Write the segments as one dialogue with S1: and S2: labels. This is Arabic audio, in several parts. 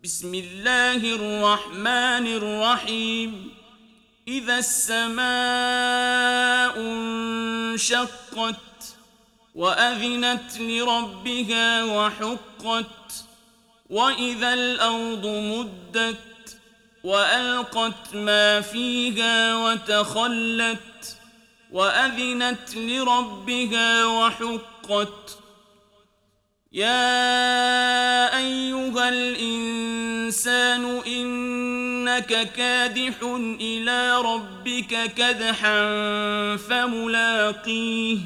S1: بسم الله الرحمن الرحيم إذا السماء انشقت وأذنت لربها وحقت وإذا الأرض مدت وألقت ما فيها وتخلت وأذنت لربها وحقت يا أيها الإنسان إنك كادح إلى ربك كدحا فملاقيه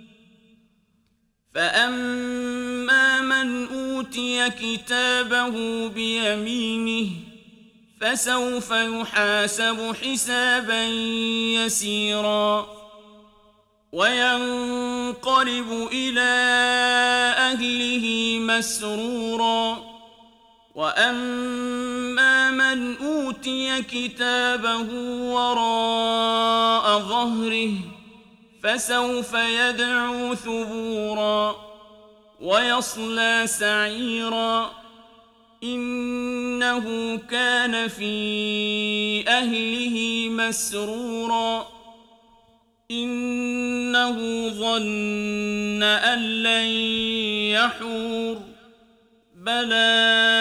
S1: فأما من أوتي كتابه بيمينه فسوف يحاسب حسابا يسيرا وينقلب إلى أهله مسرورا وأما من أوتي كتابه وراء ظهره فسوف يدعو ثبورا ويصلى سعيرا إنه كان في أهله مسرورا إنه ظن أن لن يحور بلى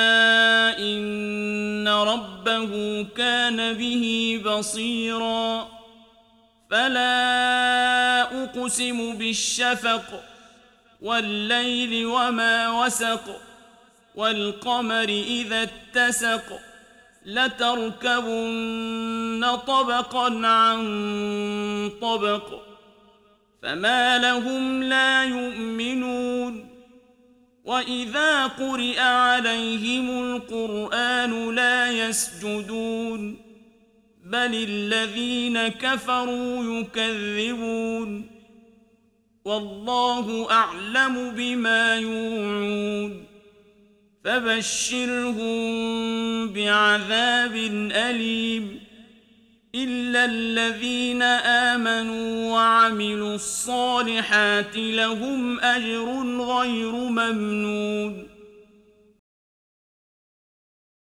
S1: إن ربه كان به بصيرا فلا أقسم بالشفق والليل وما وسق والقمر إذا اتسق لتركبن طبقا عن طبق فما لهم لا يؤمنون وإذا قرئ عليهم القرآن لا يسجدون بل الذين كفروا يكذبون والله أعلم بما يوعون فبشرهم بعذاب أليم إلا الذين آمنوا وعملوا الصالحات لهم أجر غير ممنون